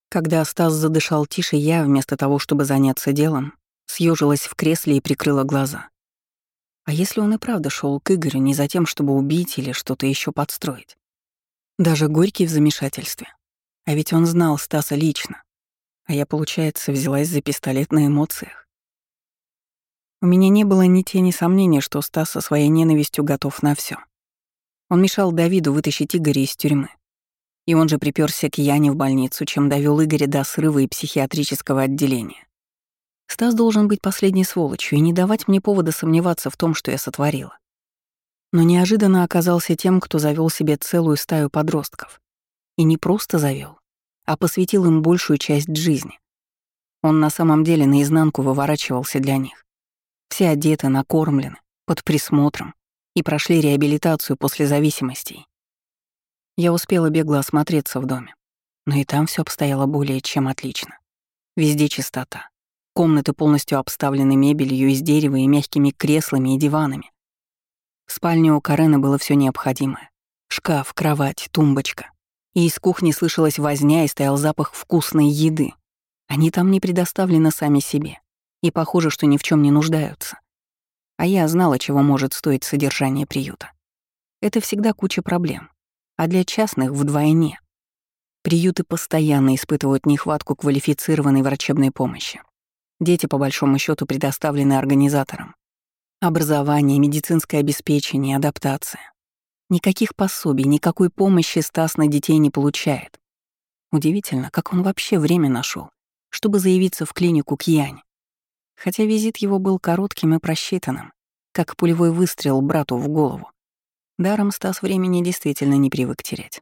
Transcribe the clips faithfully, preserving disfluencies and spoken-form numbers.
Когда Стас задышал тише, я, вместо того, чтобы заняться делом, съежилась в кресле и прикрыла глаза. А если он и правда шел к Игорю не за тем, чтобы убить или что-то еще подстроить? Даже Горький в замешательстве. А ведь он знал Стаса лично. А я, получается, взялась за пистолет на эмоциях. У меня не было ни тени сомнения, что Стас со своей ненавистью готов на все. Он мешал Давиду вытащить Игоря из тюрьмы. И он же припёрся к Яне в больницу, чем довёл Игоря до срыва и психиатрического отделения. Стас должен быть последней сволочью и не давать мне повода сомневаться в том, что я сотворила. Но неожиданно оказался тем, кто завёл себе целую стаю подростков. И не просто завёл, а посвятил им большую часть жизни. Он на самом деле наизнанку выворачивался для них. Все одеты, накормлены, под присмотром и прошли реабилитацию после зависимостей. Я успела бегло осмотреться в доме, но и там все обстояло более чем отлично. Везде чистота. Комнаты полностью обставлены мебелью из дерева и мягкими креслами и диванами. В спальне у Карены было все необходимое. Шкаф, кровать, тумбочка. И из кухни слышалась возня и стоял запах вкусной еды. Они там не предоставлены сами себе. И похоже, что ни в чем не нуждаются. А я знала, чего может стоить содержание приюта. Это всегда куча проблем. А для частных вдвойне. Приюты постоянно испытывают нехватку квалифицированной врачебной помощи. Дети, по большому счету, предоставлены организаторам. Образование, медицинское обеспечение, адаптация. Никаких пособий, никакой помощи Стас на детей не получает. Удивительно, как он вообще время нашел, чтобы заявиться в клинику к Яне. Хотя визит его был коротким и просчитанным, как пулевой выстрел брату в голову. Даром Стас времени действительно не привык терять.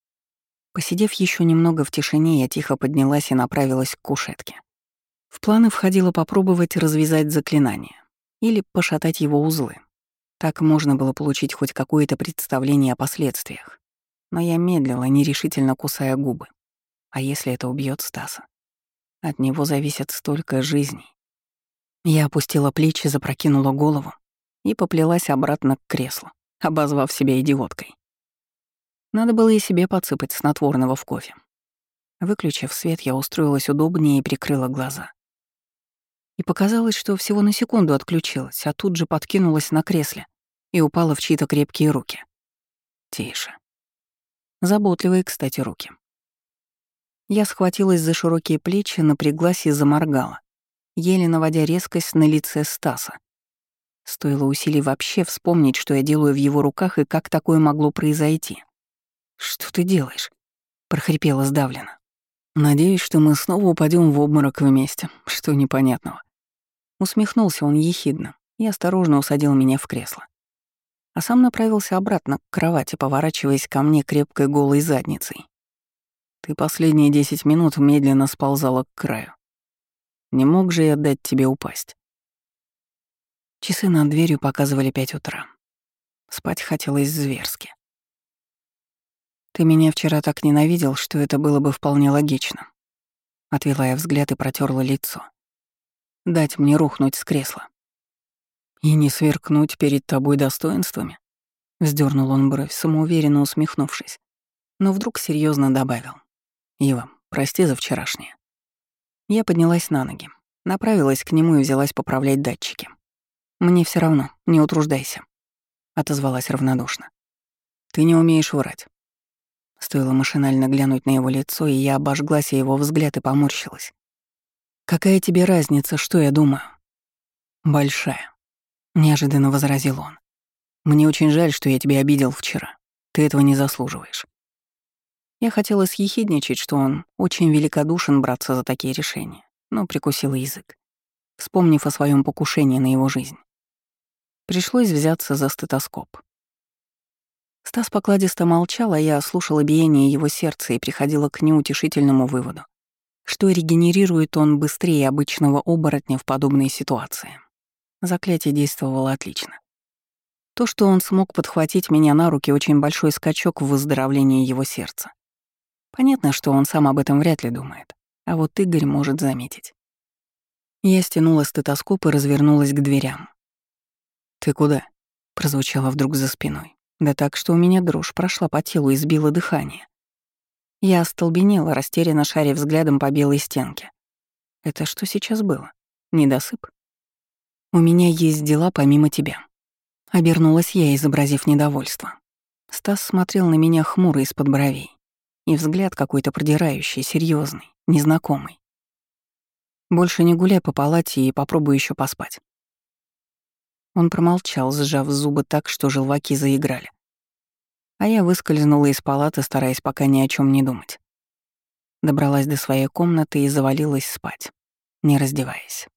Посидев еще немного в тишине, я тихо поднялась и направилась к кушетке. В планы входило попробовать развязать заклинание или пошатать его узлы. Так можно было получить хоть какое-то представление о последствиях. Но я медлила, нерешительно кусая губы. А если это убьет Стаса? От него зависит столько жизней. Я опустила плечи, запрокинула голову и поплелась обратно к креслу, обозвав себя идиоткой. Надо было и себе подсыпать снотворного в кофе. Выключив свет, я устроилась удобнее и прикрыла глаза. И показалось, что всего на секунду отключилась, а тут же подкинулась на кресле и упала в чьи-то крепкие руки. Тише. Заботливые, кстати, руки. Я схватилась за широкие плечи, напряглась и заморгала, еле наводя резкость на лице Стаса. Стоило усилий вообще вспомнить, что я делаю в его руках и как такое могло произойти. «Что ты делаешь?» — прохрипела сдавленно. «Надеюсь, что мы снова упадем в обморок вместе. Что непонятного?» Усмехнулся он ехидно и осторожно усадил меня в кресло. А сам направился обратно к кровати, поворачиваясь ко мне крепкой голой задницей. «Ты последние десять минут медленно сползала к краю. Не мог же я дать тебе упасть?» Часы над дверью показывали пять утра. Спать хотелось зверски. «Ты меня вчера так ненавидел, что это было бы вполне логично». Отвела я взгляд и протерла лицо. «Дать мне рухнуть с кресла». «И не сверкнуть перед тобой достоинствами?» Вздернул он бровь, самоуверенно усмехнувшись. Но вдруг серьезно добавил. «Ива, прости за вчерашнее». Я поднялась на ноги, направилась к нему и взялась поправлять датчики. «Мне все равно, не утруждайся», — отозвалась равнодушно. «Ты не умеешь врать». Стоило машинально глянуть на его лицо, и я обожглась о его взгляд и поморщилась. «Какая тебе разница, что я думаю?» «Большая», — неожиданно возразил он. «Мне очень жаль, что я тебя обидел вчера. Ты этого не заслуживаешь». Я хотела съехидничать, что он очень великодушен браться за такие решения, но прикусила язык, вспомнив о своем покушении на его жизнь. Пришлось взяться за стетоскоп. Стас покладисто молчал, а я слушала биение его сердца и приходила к неутешительному выводу, что регенерирует он быстрее обычного оборотня в подобной ситуации. Заклятие действовало отлично. То, что он смог подхватить меня на руки, очень большой скачок в выздоровлении его сердца. Понятно, что он сам об этом вряд ли думает, а вот Игорь может заметить. Я стянула стетоскоп и развернулась к дверям. «Ты куда?» — прозвучало вдруг за спиной. Да так, что у меня дрожь прошла по телу и сбила дыхание. Я остолбенела, растерянно шаря взглядом по белой стенке. Это что сейчас было? Недосып? У меня есть дела помимо тебя. Обернулась я, изобразив недовольство. Стас смотрел на меня хмуро из-под бровей. И взгляд какой-то продирающий, серьезный, незнакомый. Больше не гуляй по палате и попробуй еще поспать. Он промолчал, сжав зубы так, что желваки заиграли. А я выскользнула из палаты, стараясь пока ни о чем не думать. Добралась до своей комнаты и завалилась спать, не раздеваясь.